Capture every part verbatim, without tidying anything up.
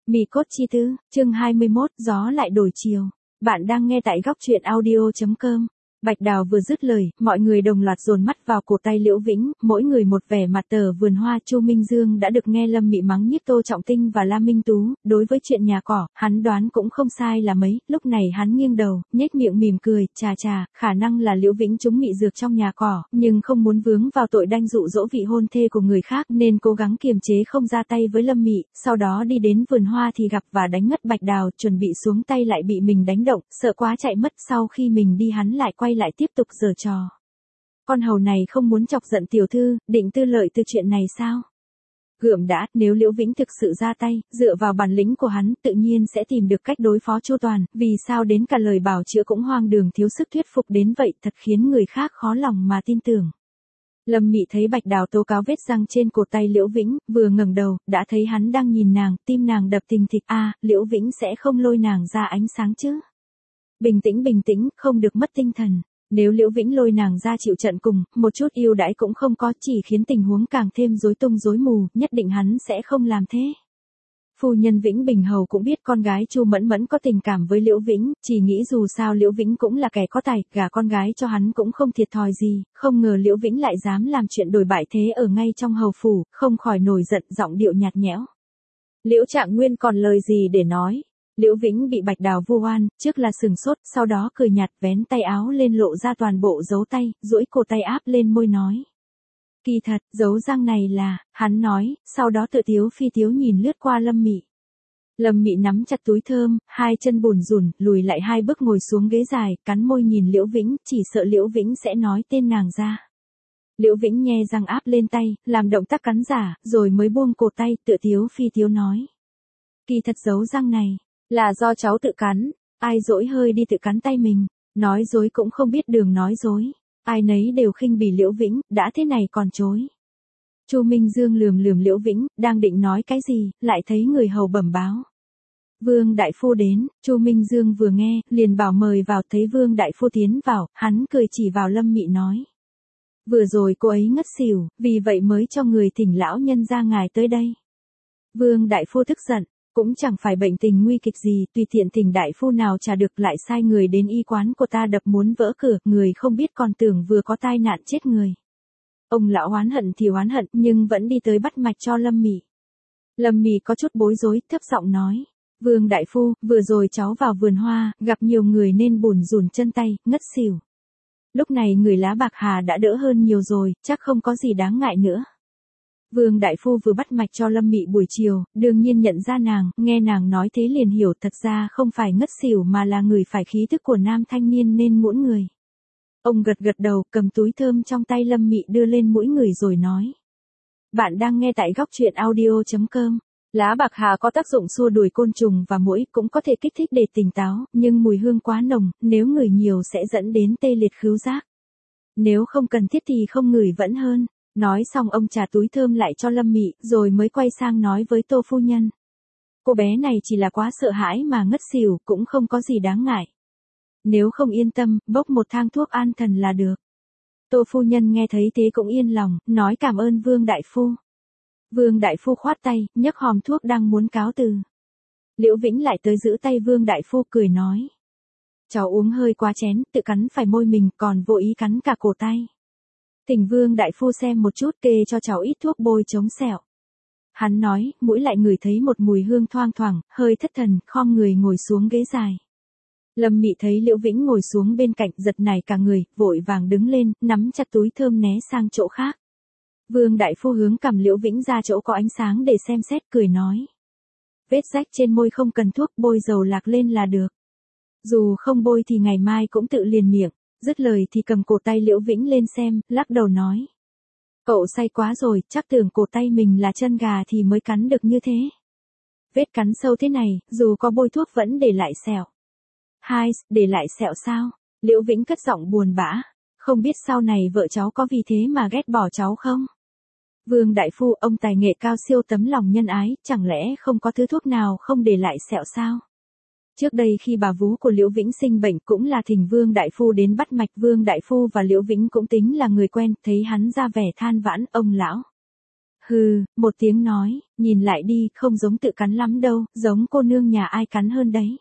Mì cốt chi tư, chương hai mươi mốt, gió lại đổi chiều. Bạn đang nghe tại góc truyện audio chấm com. Bạch Đào vừa dứt lời, mọi người đồng loạt dồn mắt vào cổ tay Liễu Vĩnh, mỗi người một vẻ mặt tờ vườn hoa. Chu Minh Dương đã được nghe Lâm Mị mắng nhiếc Tô Trọng Tinh và La Minh Tú, đối với chuyện nhà cỏ, hắn đoán cũng không sai là mấy, lúc này hắn nghiêng đầu, nhếch miệng mỉm cười, chà chà, khả năng là Liễu Vĩnh trúng mị dược trong nhà cỏ, nhưng không muốn vướng vào tội đanh dụ dỗ vị hôn thê của người khác nên cố gắng kiềm chế không ra tay với Lâm Mị, sau đó đi đến vườn hoa thì gặp và đánh ngất Bạch Đào, chuẩn bị xuống tay lại bị mình đánh động, sợ quá chạy mất, sau khi mình đi hắn lại quay lại tiếp tục giở trò. Con hầu này không muốn chọc giận tiểu thư, định tư lợi từ chuyện này sao? Gượm đã, nếu Liễu Vĩnh thực sự ra tay, dựa vào bản lĩnh của hắn, tự nhiên sẽ tìm được cách đối phó chu toàn, vì sao đến cả lời bảo chữa cũng hoang đường thiếu sức thuyết phục đến vậy, thật khiến người khác khó lòng mà tin tưởng. Lâm Mị thấy Bạch Đào tố cáo vết răng trên cổ tay Liễu Vĩnh, vừa ngẩng đầu, đã thấy hắn đang nhìn nàng, tim nàng đập thình thịch, a, à, Liễu Vĩnh sẽ không lôi nàng ra ánh sáng chứ? Bình tĩnh bình tĩnh, không được mất tinh thần. Nếu Liễu Vĩnh lôi nàng ra chịu trận cùng, một chút ưu đãi cũng không có, chỉ khiến tình huống càng thêm rối tung rối mù, nhất định hắn sẽ không làm thế. Phu nhân Vĩnh Bình Hầu cũng biết con gái Chu Mẫn Mẫn có tình cảm với Liễu Vĩnh, chỉ nghĩ dù sao Liễu Vĩnh cũng là kẻ có tài, gả con gái cho hắn cũng không thiệt thòi gì, không ngờ Liễu Vĩnh lại dám làm chuyện đổi bại thế ở ngay trong hầu phủ, không khỏi nổi giận, giọng điệu nhạt nhẽo. Liễu Trạng Nguyên còn lời gì để nói? Liễu Vĩnh bị Bạch Đào vu oan, trước là sừng sốt, sau đó cười nhạt, vén tay áo lên lộ ra toàn bộ dấu tay, duỗi cổ tay áp lên môi nói. Kỳ thật, dấu răng này là, hắn nói, sau đó tự tiếu phi tiếu nhìn lướt qua Lâm Mị. Lâm Mị nắm chặt túi thơm, hai chân bùn rùn, lùi lại hai bước ngồi xuống ghế dài, cắn môi nhìn Liễu Vĩnh, chỉ sợ Liễu Vĩnh sẽ nói tên nàng ra. Liễu Vĩnh nhe răng áp lên tay, làm động tác cắn giả, rồi mới buông cổ tay, tự tiếu phi tiếu nói. Kỳ thật dấu răng này, là do cháu tự cắn, ai dỗi hơi đi tự cắn tay mình, nói dối cũng không biết đường nói dối, ai nấy đều khinh bỉ Liễu Vĩnh, đã thế này còn chối. Chu Minh Dương lườm lườm Liễu Vĩnh, đang định nói cái gì, lại thấy người hầu bẩm báo. Vương đại phu đến, Chu Minh Dương vừa nghe, liền bảo mời vào, thấy Vương đại phu tiến vào, hắn cười chỉ vào Lâm Mị nói. Vừa rồi cô ấy ngất xỉu, vì vậy mới cho người thỉnh lão nhân ra ngài tới đây. Vương đại phu tức giận. Cũng chẳng phải bệnh tình nguy kịch gì, tùy tiện thỉnh đại phu nào trả được, lại sai người đến y quán của ta đập muốn vỡ cửa, người không biết còn tưởng vừa có tai nạn chết người. Ông lão oán hận thì oán hận, nhưng vẫn đi tới bắt mạch cho Lâm Mị. Lâm Mị có chút bối rối, thấp giọng nói. Vương đại phu, vừa rồi cháu vào vườn hoa, gặp nhiều người nên bùn rùn chân tay, ngất xỉu. Lúc này người lá bạc hà đã đỡ hơn nhiều rồi, chắc không có gì đáng ngại nữa. Vương đại phu vừa bắt mạch cho Lâm Mị buổi chiều, đương nhiên nhận ra nàng, nghe nàng nói thế liền hiểu thật ra không phải ngất xỉu mà là người phải khí thức của nam thanh niên nên ngũn người. Ông gật gật đầu, cầm túi thơm trong tay Lâm Mị đưa lên mũi người rồi nói. Bạn đang nghe tại góc truyện audio chấm com. Lá bạc hà có tác dụng xua đuổi côn trùng và muỗi, cũng có thể kích thích để tỉnh táo, nhưng mùi hương quá nồng, nếu ngửi nhiều sẽ dẫn đến tê liệt khứu giác. Nếu không cần thiết thì không ngửi vẫn hơn. Nói xong ông trả túi thơm lại cho Lâm Mị, rồi mới quay sang nói với Tô phu nhân. Cô bé này chỉ là quá sợ hãi mà ngất xỉu, cũng không có gì đáng ngại. Nếu không yên tâm, bốc một thang thuốc an thần là được. Tô phu nhân nghe thấy thế cũng yên lòng, nói cảm ơn Vương đại phu. Vương đại phu khoát tay, nhấc hòm thuốc đang muốn cáo từ. Liễu Vĩnh lại tới giữ tay Vương đại phu cười nói. Cháu uống hơi quá chén, tự cắn phải môi mình, còn vô ý cắn cả cổ tay. Thỉnh Vương đại phu xem một chút, kê cho cháu ít thuốc bôi chống sẹo. Hắn nói, mũi lại ngửi thấy một mùi hương thoang thoảng, hơi thất thần, khom người ngồi xuống ghế dài. Lâm Mị thấy Liễu Vĩnh ngồi xuống bên cạnh, giật nảy cả người, vội vàng đứng lên, nắm chặt túi thơm né sang chỗ khác. Vương đại phu hướng cầm Liễu Vĩnh ra chỗ có ánh sáng để xem xét, cười nói. Vết rách trên môi không cần thuốc, bôi dầu lạc lên là được. Dù không bôi thì ngày mai cũng tự liền miệng. Dứt lời thì cầm cổ tay Liễu Vĩnh lên xem, lắc đầu nói. Cậu say quá rồi, chắc tưởng cổ tay mình là chân gà thì mới cắn được như thế. Vết cắn sâu thế này, dù có bôi thuốc vẫn để lại sẹo. Hai, để lại sẹo sao? Liễu Vĩnh cất giọng buồn bã. Không biết sau này vợ cháu có vì thế mà ghét bỏ cháu không? Vương đại phu, ông tài nghệ cao siêu tấm lòng nhân ái, chẳng lẽ không có thứ thuốc nào không để lại sẹo sao? Trước đây khi bà vú của Liễu Vĩnh sinh bệnh cũng là thỉnh Vương đại phu đến bắt mạch, Vương đại phu và Liễu Vĩnh cũng tính là người quen, thấy hắn ra vẻ than vãn, ông lão. Hừ, một tiếng nói, nhìn lại đi, không giống tự cắn lắm đâu, giống cô nương nhà ai cắn hơn đấy.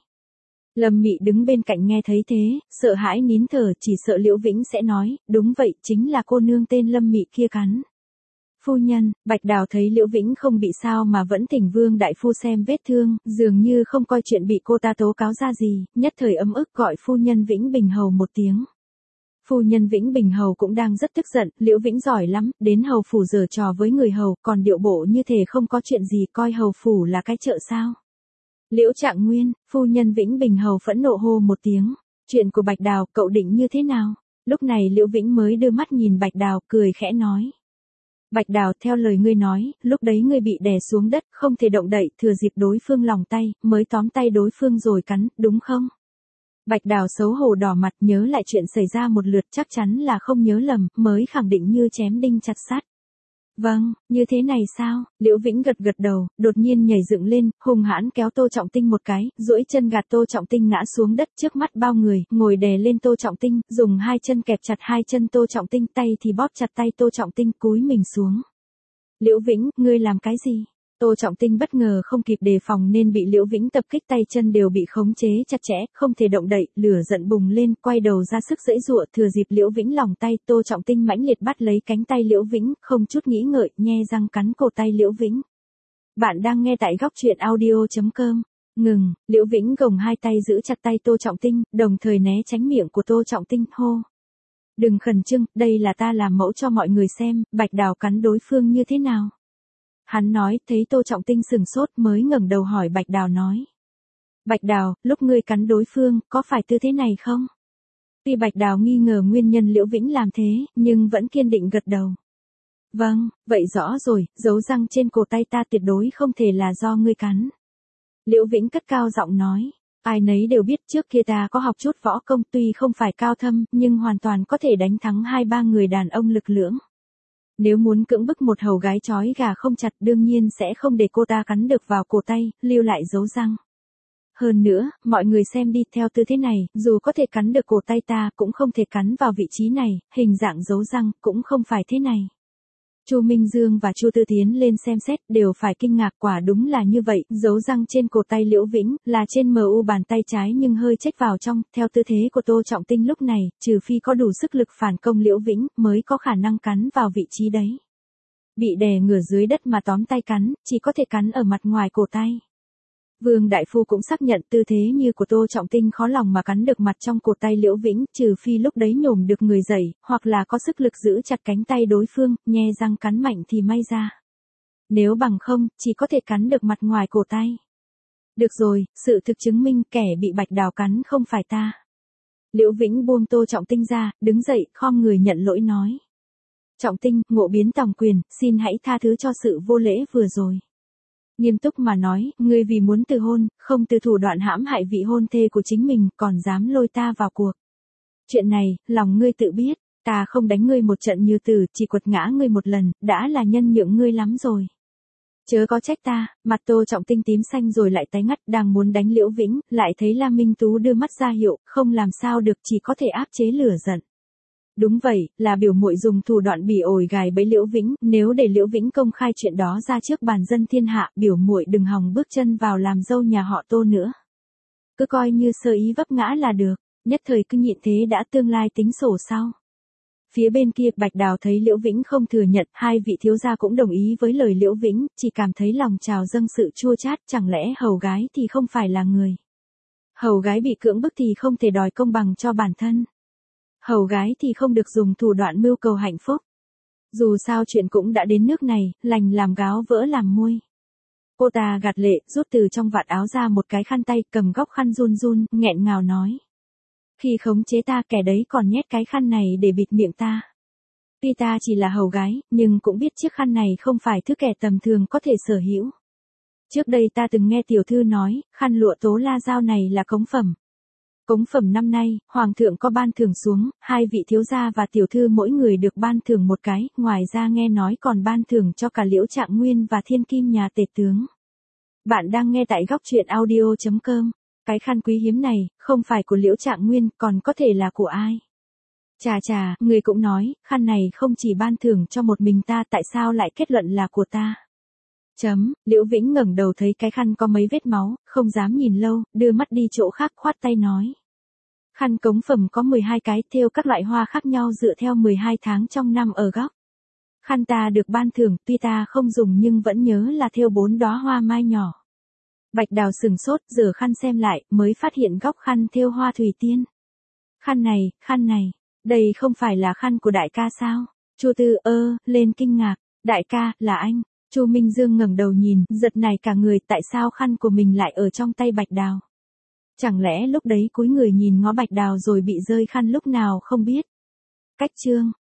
Lâm Mị đứng bên cạnh nghe thấy thế, sợ hãi nín thở, chỉ sợ Liễu Vĩnh sẽ nói, đúng vậy, chính là cô nương tên Lâm Mị kia cắn. Phu nhân, Bạch Đào thấy Liễu Vĩnh không bị sao mà vẫn thỉnh Vương đại phu xem vết thương, dường như không coi chuyện bị cô ta tố cáo ra gì, nhất thời ấm ức gọi phu nhân Vĩnh Bình Hầu một tiếng. Phu nhân Vĩnh Bình Hầu cũng đang rất tức giận, Liễu Vĩnh giỏi lắm, đến hầu phủ giở trò với người hầu, còn điệu bộ như thể không có chuyện gì, coi hầu phủ là cái chợ sao. Liễu Trạng Nguyên, phu nhân Vĩnh Bình Hầu phẫn nộ hô một tiếng, chuyện của Bạch Đào, cậu định như thế nào? Lúc này Liễu Vĩnh mới đưa mắt nhìn Bạch Đào, cười khẽ nói. Bạch Đào, theo lời ngươi nói, lúc đấy ngươi bị đè xuống đất, không thể động đậy, thừa dịp đối phương lòng tay, mới tóm tay đối phương rồi cắn, đúng không? Bạch Đào xấu hổ đỏ mặt, nhớ lại chuyện xảy ra một lượt, chắc chắn là không nhớ lầm, mới khẳng định như chém đinh chặt sắt. Vâng, như thế này sao? Liễu Vĩnh gật gật đầu, đột nhiên nhảy dựng lên, hùng hãn kéo Tô Trọng Tinh một cái, duỗi chân gạt Tô Trọng Tinh ngã xuống đất trước mắt bao người, ngồi đè lên Tô Trọng Tinh, dùng hai chân kẹp chặt hai chân Tô Trọng Tinh, tay thì bóp chặt tay Tô Trọng Tinh, cúi mình xuống. Liễu Vĩnh, ngươi làm cái gì? Tô Trọng Tinh bất ngờ không kịp đề phòng nên bị Liễu Vĩnh tập kích, tay chân đều bị khống chế chặt chẽ, không thể động đậy, lửa giận bùng lên, quay đầu ra sức giãy giụa, thừa dịp Liễu Vĩnh lòng tay, Tô Trọng Tinh mãnh liệt bắt lấy cánh tay Liễu Vĩnh, không chút nghĩ ngợi, nhe răng cắn cổ tay Liễu Vĩnh. Bạn đang nghe tại góc truyện audio chấm com. Ngừng, Liễu Vĩnh gồng hai tay giữ chặt tay Tô Trọng Tinh, đồng thời né tránh miệng của Tô Trọng Tinh, hô. Đừng khẩn trương, đây là ta làm mẫu cho mọi người xem, Bạch Đào cắn đối phương như thế nào. Hắn nói, thấy Tô Trọng Tinh sừng sốt mới ngẩng đầu hỏi Bạch Đào nói. Bạch Đào, lúc ngươi cắn đối phương, có phải tư thế này không? Tuy Bạch Đào nghi ngờ nguyên nhân Liễu Vĩnh làm thế, nhưng vẫn kiên định gật đầu. Vâng, vậy rõ rồi, dấu răng trên cổ tay ta tuyệt đối không thể là do ngươi cắn. Liễu Vĩnh cất cao giọng nói. Ai nấy đều biết trước kia ta có học chút võ công, tuy không phải cao thâm, nhưng hoàn toàn có thể đánh thắng hai ba người đàn ông lực lưỡng. Nếu muốn cưỡng bức một hầu gái trói gà không chặt, đương nhiên sẽ không để cô ta cắn được vào cổ tay, lưu lại dấu răng. Hơn nữa, mọi người xem đi, theo tư thế này, dù có thể cắn được cổ tay ta, cũng không thể cắn vào vị trí này, hình dạng dấu răng, cũng không phải thế này. Chu Minh Dương và Chu Tư Tiến lên xem xét, đều phải kinh ngạc, quả đúng là như vậy, dấu răng trên cổ tay Liễu Vĩnh, là trên mờ u bàn tay trái nhưng hơi chếch vào trong, theo tư thế của Tô Trọng Tinh lúc này, trừ phi có đủ sức lực phản công Liễu Vĩnh, mới có khả năng cắn vào vị trí đấy. Bị đè ngửa dưới đất mà tóm tay cắn, chỉ có thể cắn ở mặt ngoài cổ tay. Vương đại phu cũng xác nhận tư thế như của Tô Trọng Tinh khó lòng mà cắn được mặt trong cổ tay Liễu Vĩnh, trừ phi lúc đấy nhổm được người dậy, hoặc là có sức lực giữ chặt cánh tay đối phương, nhe răng cắn mạnh thì may ra. Nếu bằng không, chỉ có thể cắn được mặt ngoài cổ tay. Được rồi, sự thực chứng minh kẻ bị Bạch Đào cắn không phải ta. Liễu Vĩnh buông Tô Trọng Tinh ra, đứng dậy, khom người nhận lỗi nói. Trọng Tinh, ngộ biến tòng quyền, xin hãy tha thứ cho sự vô lễ vừa rồi. Nghiêm túc mà nói, ngươi vì muốn từ hôn, không từ thủ đoạn hãm hại vị hôn thê của chính mình, còn dám lôi ta vào cuộc. Chuyện này, lòng ngươi tự biết, ta không đánh ngươi một trận như tử, chỉ quật ngã ngươi một lần, đã là nhân nhượng ngươi lắm rồi. Chớ có trách ta, mặt Tô Trọng Tinh tím xanh rồi lại tái ngắt, đang muốn đánh Liễu Vĩnh, lại thấy Lam Minh Tú đưa mắt ra hiệu, không làm sao được, chỉ có thể áp chế lửa giận. Đúng vậy, là biểu muội dùng thủ đoạn bỉ ổi gài bẫy Liễu Vĩnh, nếu để Liễu Vĩnh công khai chuyện đó ra trước bàn dân thiên hạ, biểu muội đừng hòng bước chân vào làm dâu nhà họ Tô nữa. Cứ coi như sơ ý vấp ngã là được, nhất thời cứ nhịn thế đã, tương lai tính sổ sau. Phía bên kia, Bạch Đào thấy Liễu Vĩnh không thừa nhận, hai vị thiếu gia cũng đồng ý với lời Liễu Vĩnh, chỉ cảm thấy lòng trào dâng sự chua chát, chẳng lẽ hầu gái thì không phải là người. Hầu gái bị cưỡng bức thì không thể đòi công bằng cho bản thân. Hầu gái thì không được dùng thủ đoạn mưu cầu hạnh phúc. Dù sao chuyện cũng đã đến nước này, lành làm gáo vỡ làm muôi. Cô ta gạt lệ, rút từ trong vạt áo ra một cái khăn tay, cầm góc khăn run run, nghẹn ngào nói. Khi khống chế ta, kẻ đấy còn nhét cái khăn này để bịt miệng ta. Tuy ta chỉ là hầu gái, nhưng cũng biết chiếc khăn này không phải thứ kẻ tầm thường có thể sở hữu. Trước đây ta từng nghe tiểu thư nói, khăn lụa Tố La Dao này là cống phẩm. Cống phẩm năm nay, Hoàng thượng có ban thưởng xuống, hai vị thiếu gia và tiểu thư mỗi người được ban thưởng một cái, ngoài ra nghe nói còn ban thưởng cho cả Liễu Trạng Nguyên và Thiên Kim nhà tể tướng. Bạn đang nghe tại góc truyện audio chấm com. Cái khăn quý hiếm này, không phải của Liễu Trạng Nguyên, còn có thể là của ai? Chà chà, người cũng nói, khăn này không chỉ ban thưởng cho một mình ta, tại sao lại kết luận là của ta? Chấm, Liễu Vĩnh ngẩng đầu thấy cái khăn có mấy vết máu, không dám nhìn lâu, đưa mắt đi chỗ khác khoát tay nói. Khăn cống phẩm có mười hai cái, thêu các loại hoa khác nhau dựa theo mười hai tháng trong năm ở góc. Khăn ta được ban thưởng, tuy ta không dùng nhưng vẫn nhớ là thêu bốn đóa hoa mai nhỏ. Bạch Đào sừng sốt, rửa khăn xem lại, mới phát hiện góc khăn thêu hoa thủy tiên. Khăn này, khăn này, đây không phải là khăn của đại ca sao? Chu Tư ơ, lên kinh ngạc, đại ca, là anh. Chu Minh Dương ngẩng đầu nhìn, giật nảy cả người, tại sao khăn của mình lại ở trong tay Bạch Đào? Chẳng lẽ lúc đấy cúi người nhìn ngó Bạch Đào rồi bị rơi khăn lúc nào không biết? Cách chương